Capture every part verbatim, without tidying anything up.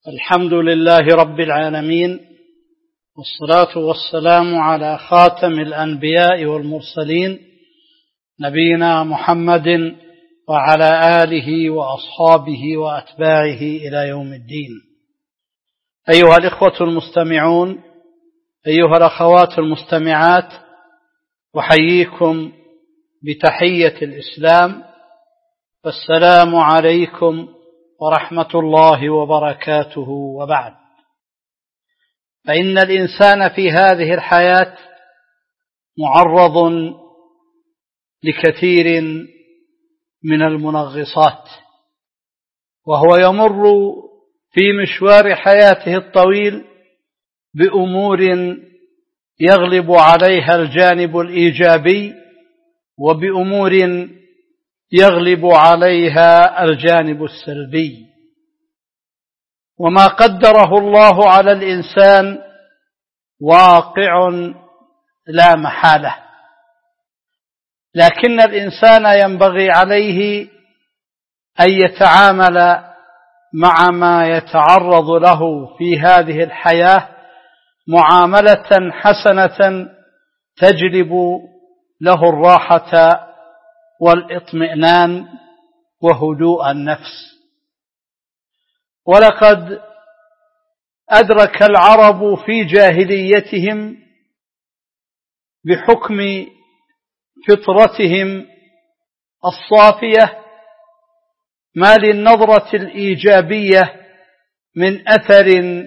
الحمد لله رب العالمين، والصلاة والسلام على خاتم الأنبياء والمرسلين نبينا محمد وعلى آله وأصحابه وأتباعه إلى يوم الدين. أيها الإخوة المستمعون، أيها الأخوات المستمعات، أحييكم بتحية الإسلام، والسلام عليكم ورحمة الله وبركاته. وبعد، فإن الإنسان في هذه الحياة معرض لكثير من المنغصات، وهو يمر في مشوار حياته الطويل بأمور يغلب عليها الجانب الإيجابي، وبأمور يغلب عليها الجانب السلبي. وما قدره الله على الإنسان واقع لا محالة، لكن الإنسان ينبغي عليه أن يتعامل مع ما يتعرض له في هذه الحياة معاملة حسنة تجلب له الراحة والاطمئنان وهدوء النفس. ولقد أدرك العرب في جاهليتهم بحكم فطرتهم الصافية ما للنظرة الإيجابية من أثر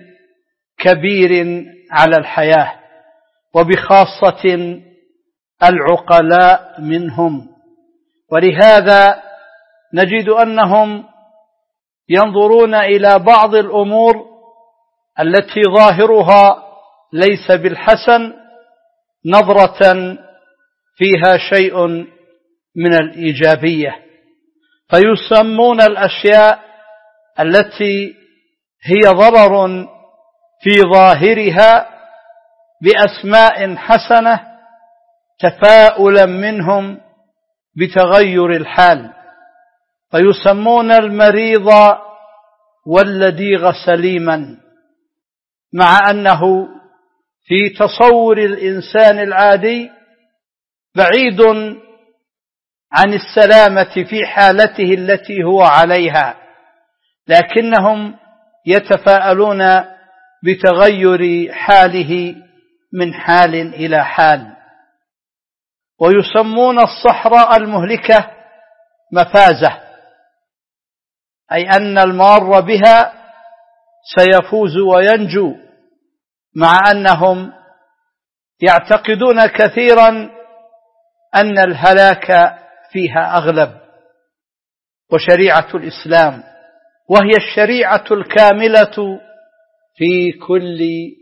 كبير على الحياة، وبخاصة العقلاء منهم. ولهذا نجد أنهم ينظرون إلى بعض الأمور التي ظاهرها ليس بالحسن نظرة فيها شيء من الإيجابية، فيسمون الأشياء التي هي ضرر في ظاهرها بأسماء حسنة تفاؤلا منهم بتغير الحال، فيسمون المريض واللديغ سليما، مع أنه في تصور الإنسان العادي بعيد عن السلامة في حالته التي هو عليها، لكنهم يتفاءلون بتغير حاله من حال إلى حال. ويسمون الصحراء المهلكة مفازة، أي أن المار بها سيفوز وينجو، مع أنهم يعتقدون كثيرا أن الهلاك فيها أغلب. وشريعة الإسلام، وهي الشريعة الكاملة في كل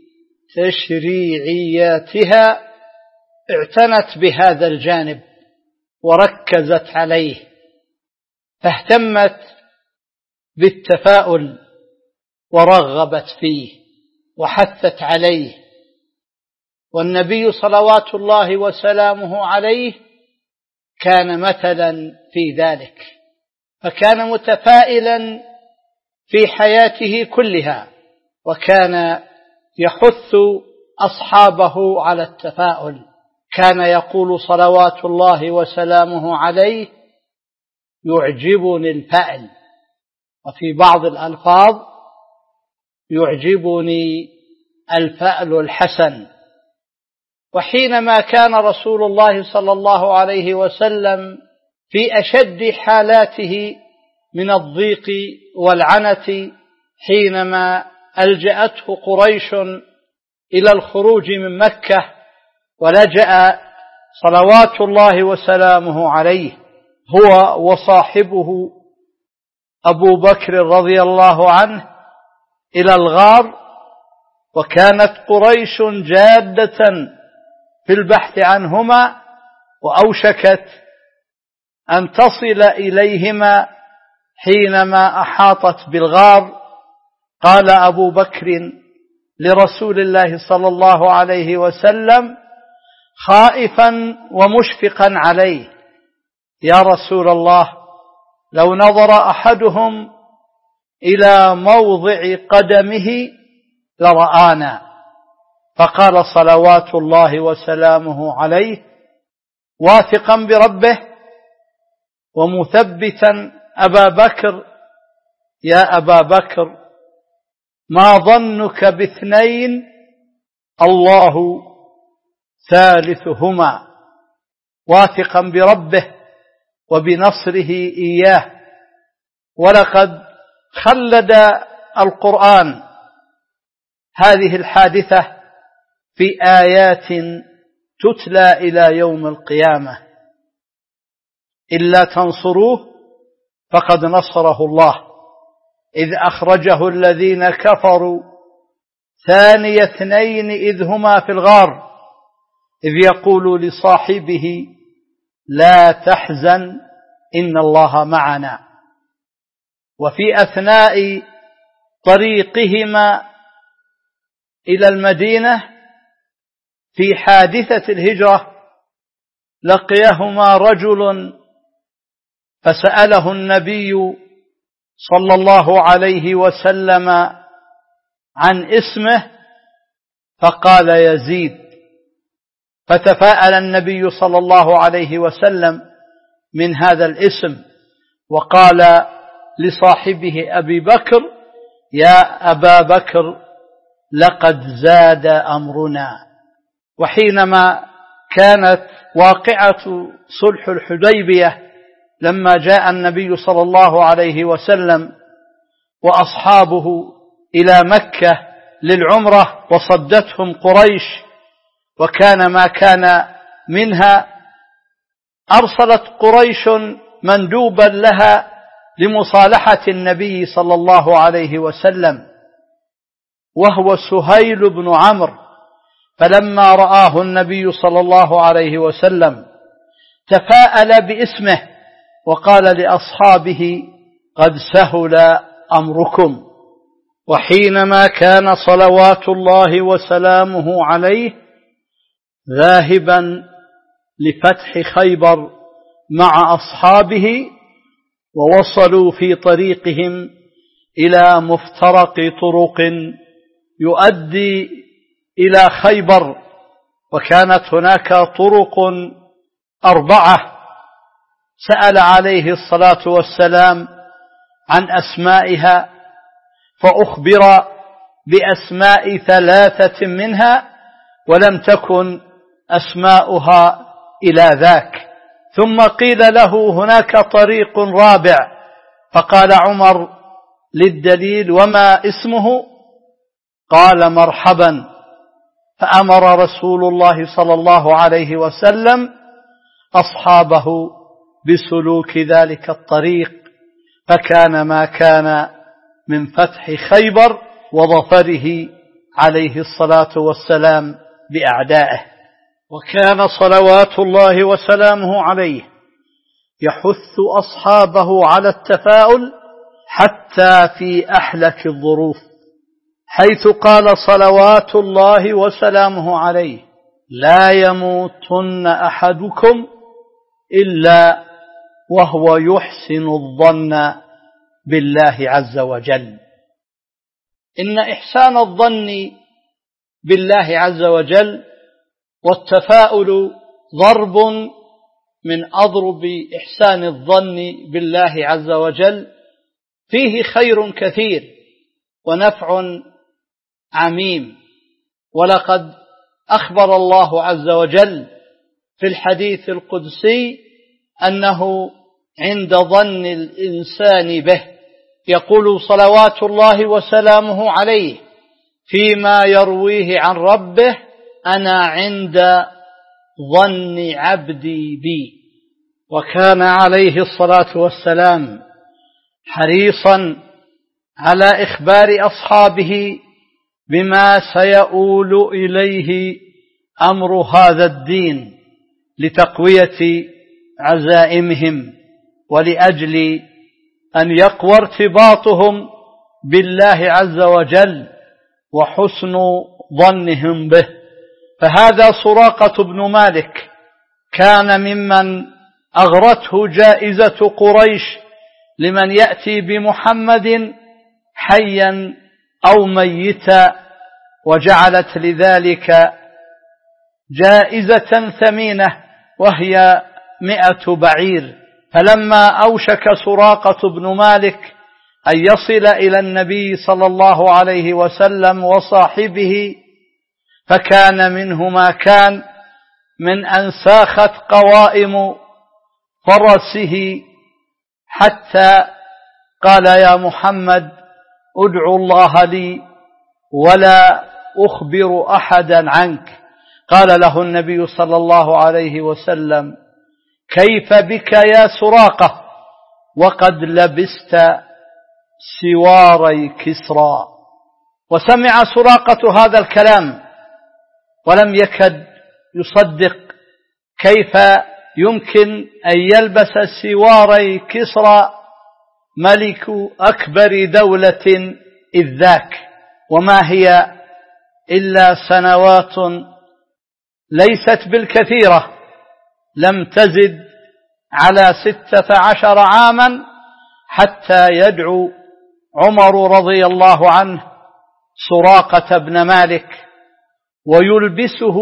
تشريعياتها، اعتنت بهذا الجانب وركزت عليه، فاهتمت بالتفاؤل ورغبت فيه وحثت عليه. والنبي صلوات الله وسلامه عليه كان مثلا في ذلك، فكان متفائلا في حياته كلها، وكان يحث أصحابه على التفاؤل. كان يقول صلوات الله وسلامه عليه: يعجبني الفأل، وفي بعض الألفاظ: يعجبني الفأل الحسن. وحينما كان رسول الله صلى الله عليه وسلم في أشد حالاته من الضيق والعنة، حينما ألجأته قريش إلى الخروج من مكة، ولجأ صلوات الله وسلامه عليه هو وصاحبه أبو بكر رضي الله عنه إلى الغار، وكانت قريش جادة في البحث عنهما، وأوشكت أن تصل إليهما. حينما أحاطت بالغار قال أبو بكر لرسول الله صلى الله عليه وسلم خائفا ومشفقا عليه: يا رسول الله، لو نظر أحدهم إلى موضع قدمه لرآنا. فقال صلوات الله وسلامه عليه واثقا بربه ومثبتا أبا بكر: يا أبا بكر، ما ظنك باثنين الله ثالثهما، واثقا بربه وبنصره إياه. ولقد خلد القرآن هذه الحادثة في آيات تتلى إلى يوم القيامة: إلا تنصروه فقد نصره الله إذ أخرجه الذين كفروا ثاني اثنين إذ هما في الغار إذ يقول لصاحبه لا تحزن إن الله معنا. وفي أثناء طريقهما إلى المدينة في حادثة الهجرة لقيهما رجل فسأله النبي صلى الله عليه وسلم عن اسمه فقال يزيد، فتفاءل النبي صلى الله عليه وسلم من هذا الاسم وقال لصاحبه أبي بكر: يا أبا بكر، لقد زاد أمرنا. وحينما كانت واقعة صلح الحديبية لما جاء النبي صلى الله عليه وسلم وأصحابه إلى مكة للعمرة وصدتهم قريش وكان ما كان منها، أرسلت قريش مندوبا لها لمصالحة النبي صلى الله عليه وسلم وهو سهيل بن عمرو. فلما رآه النبي صلى الله عليه وسلم تفاءل باسمه وقال لأصحابه: قد سهل أمركم. وحينما كان صلوات الله وسلامه عليه ذاهبا لفتح خيبر مع أصحابه ووصلوا في طريقهم إلى مفترق طرق يؤدي إلى خيبر، وكانت هناك طرق أربعة، سأل عليه الصلاة والسلام عن أسمائها فأخبر بأسماء ثلاثة منها ولم تكن أسماؤها إلى ذاك. ثم قيل له هناك طريق رابع فقال عمر للدليل: وما اسمه؟ قال: مرحبا. فأمر رسول الله صلى الله عليه وسلم أصحابه بسلوك ذلك الطريق، فكان ما كان من فتح خيبر وظفره عليه الصلاة والسلام بأعدائه. وكان صلوات الله وسلامه عليه يحث أصحابه على التفاؤل حتى في أحلك الظروف، حيث قال صلوات الله وسلامه عليه: لا يموتن أحدكم إلا وهو يحسن الظن بالله عز وجل. إن إحسان الظن بالله عز وجل والتفاؤل ضرب من أضرب إحسان الظن بالله عز وجل، فيه خير كثير ونفع عميم. ولقد أخبر الله عز وجل في الحديث القدسي أنه عند ظن الإنسان به، يقول صلوات الله وسلامه عليه فيما يرويه عن ربه: أنا عند ظن عبدي بي. وكان عليه الصلاة والسلام حريصا على إخبار أصحابه بما سيؤول إليه أمر هذا الدين لتقوية عزائمهم ولأجل أن يقوى ارتباطهم بالله عز وجل وحسن ظنهم به. فهذا سراقة بن مالك كان ممن أغرته جائزة قريش لمن يأتي بمحمد حيا أو ميتا، وجعلت لذلك جائزة ثمينة وهي مئة بعير. فلما أوشك سراقة بن مالك أن يصل إلى النبي صلى الله عليه وسلم وصاحبه، فكان منه ما كان من أن ساخت قوائم فرسه حتى قال: يا محمد ادعو الله لي ولا أخبر أحدا عنك. قال له النبي صلى الله عليه وسلم: كيف بك يا سراقة وقد لبست سواري كسرى؟ وسمع سراقة هذا الكلام ولم يكد يصدق كيف يمكن أن يلبس سواري كسرى ملك أكبر دولة إذ ذاك، وما هي إلا سنوات ليست بالكثيرة، لم تزد على ستة عشر عاما حتى يدعو عمر رضي الله عنه سراقة بن مالك ويلبسه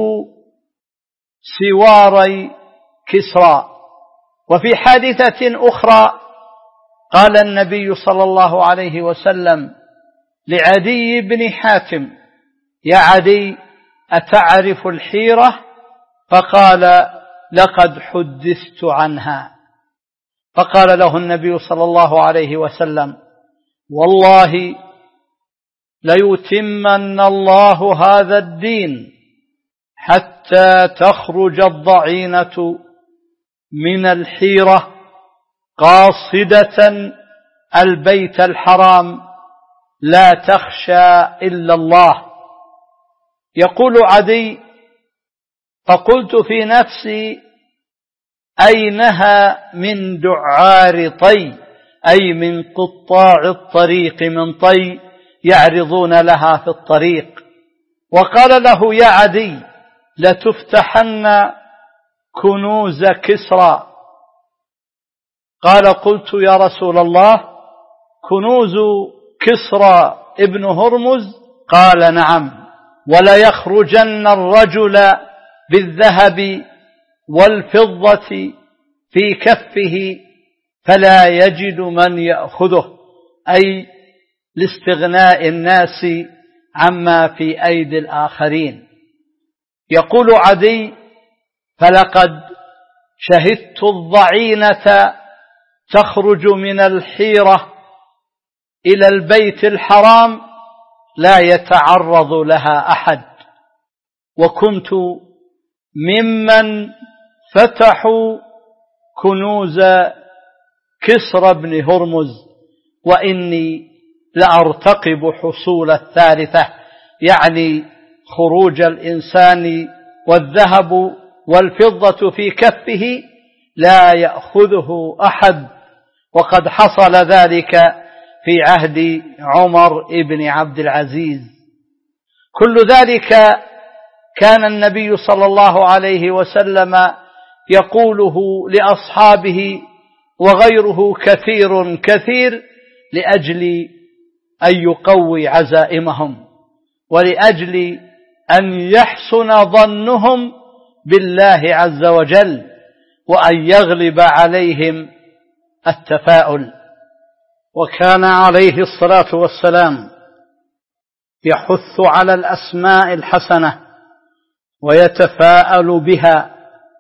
سواري كسرى. وفي حادثة أخرى قال النبي صلى الله عليه وسلم لعدي بن حاتم: يا عدي أتعرف الحيرة؟ فقال: لقد حدثت عنها. فقال له النبي صلى الله عليه وسلم: والله ليتمن الله هذا الدين حتى تخرج الضعينة من الحيرة قاصدة البيت الحرام لا تخشى إلا الله. يقول عدي: فقلت في نفسي: أينها من دعار طي، أي من قطاع الطريق من طي يعرضون لها في الطريق. وقال له: يا عدي لتفتحن كنوز كسرى. قال: قلت يا رسول الله: كنوز كسرى ابن هرمز؟ قال: نعم. ولا يخرجن الرجل بالذهب والفضة في كفه فلا يجد من يأخذه، أي لاستغناء الناس عما في أيدي الآخرين. يقول عدي: فلقد شهدت الضعينة تخرج من الحيرة إلى البيت الحرام لا يتعرض لها أحد، وكنت ممن فتحوا كنوز كسرى بن هرمز، وإني لأرتقب حصول الثالثة، يعني خروج الإنسان والذهب والفضة في كفه لا يأخذه أحد، وقد حصل ذلك في عهد عمر بن عبد العزيز. كل ذلك كان النبي صلى الله عليه وسلم يقوله لأصحابه وغيره كثير كثير لأجل أن يقوي عزائمهم، ولأجل أن يحسن ظنهم بالله عز وجل، وأن يغلب عليهم التفاؤل. وكان عليه الصلاة والسلام يحث على الأسماء الحسنة ويتفاءل بها.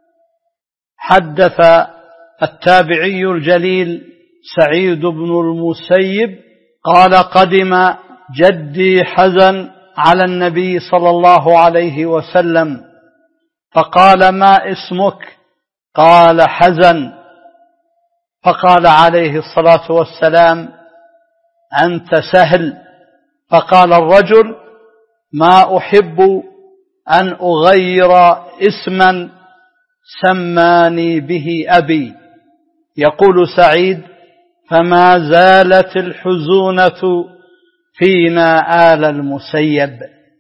حدث التابعي الجليل سعيد بن المسيب قال: قدم جدي حزن على النبي صلى الله عليه وسلم فقال: ما اسمك؟ قال: حزن. فقال عليه الصلاة والسلام: أنت سهل. فقال الرجل: ما أحب أن أغير اسما سماني به أبي. يقول سعيد: فما زالت الحزونة فينا آل المسيب.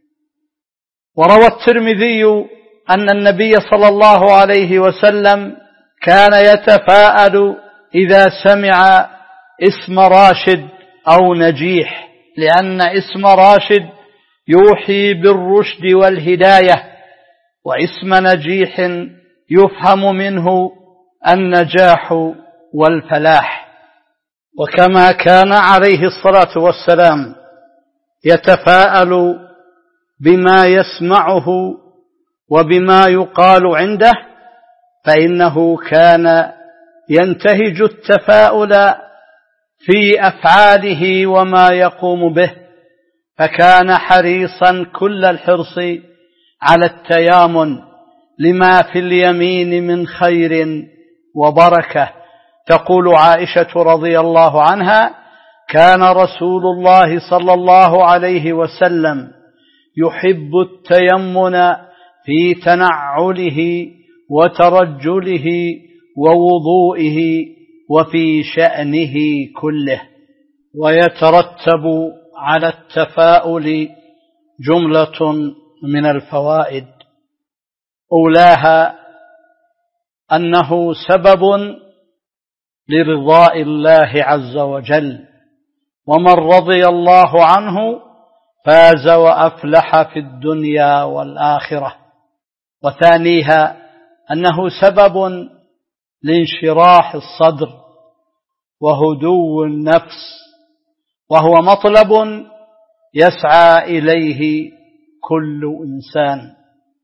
وروى الترمذي أن النبي صلى الله عليه وسلم كان يتفاءل إذا سمع اسم راشد أو نجيح، لأن اسم راشد يوحي بالرشد والهداية، واسم نجيح يفهم منه النجاح والفلاح. وكما كان عليه الصلاة والسلام يتفاءل بما يسمعه وبما يقال عنده، فإنه كان ينتهج التفاؤل في أفعاله وما يقوم به، فكان حريصا كل الحرص على التيامن لما في اليمين من خير وبركة. تقول عائشة رضي الله عنها: كان رسول الله صلى الله عليه وسلم يحب التيمن في تنعله وترجله ووضوئه وفي شأنه كله. ويترتب على التفاؤل جملة من الفوائد، أولاها أنه سبب لرضاء الله عز وجل، ومن رضي الله عنه فاز وأفلح في الدنيا والآخرة. وثانيها أنه سبب لانشراح الصدر وهدوء النفس، وهو مطلب يسعى إليه كل إنسان.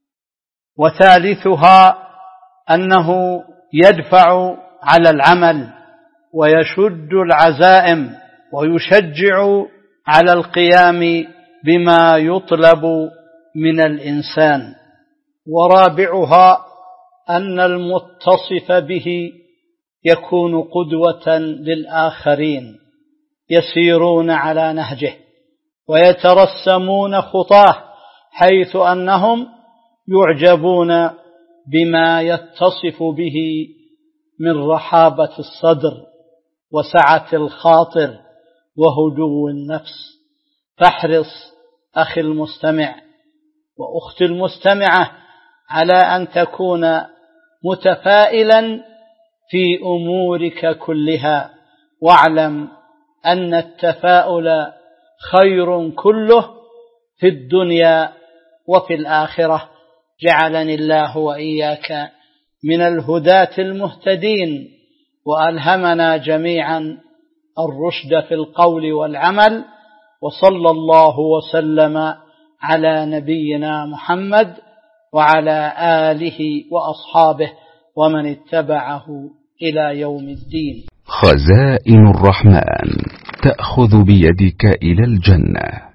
وثالثها أنه يدفع على العمل ويشد العزائم ويشجع على القيام بما يطلب من الإنسان. ورابعها أن المتصف به يكون قدوة للآخرين، يسيرون على نهجه ويترسمون خطاه، حيث أنهم يعجبون بما يتصف به من رحابة الصدر وسعة الخاطر وهدوء النفس. فاحرص أخي المستمع وأختي المستمعة على أن تكون متفائلا في أمورك كلها، واعلم أن التفاؤل خير كله في الدنيا وفي الآخرة. جعلني الله وإياك من الهداة المهتدين، وألهمنا جميعا الرشد في القول والعمل. وصلى الله وسلم على نبينا محمد وعلى آله وأصحابه ومن اتبعه إلى يوم الدين. خزائن الرحمن تأخذ بيدك إلى الجنة.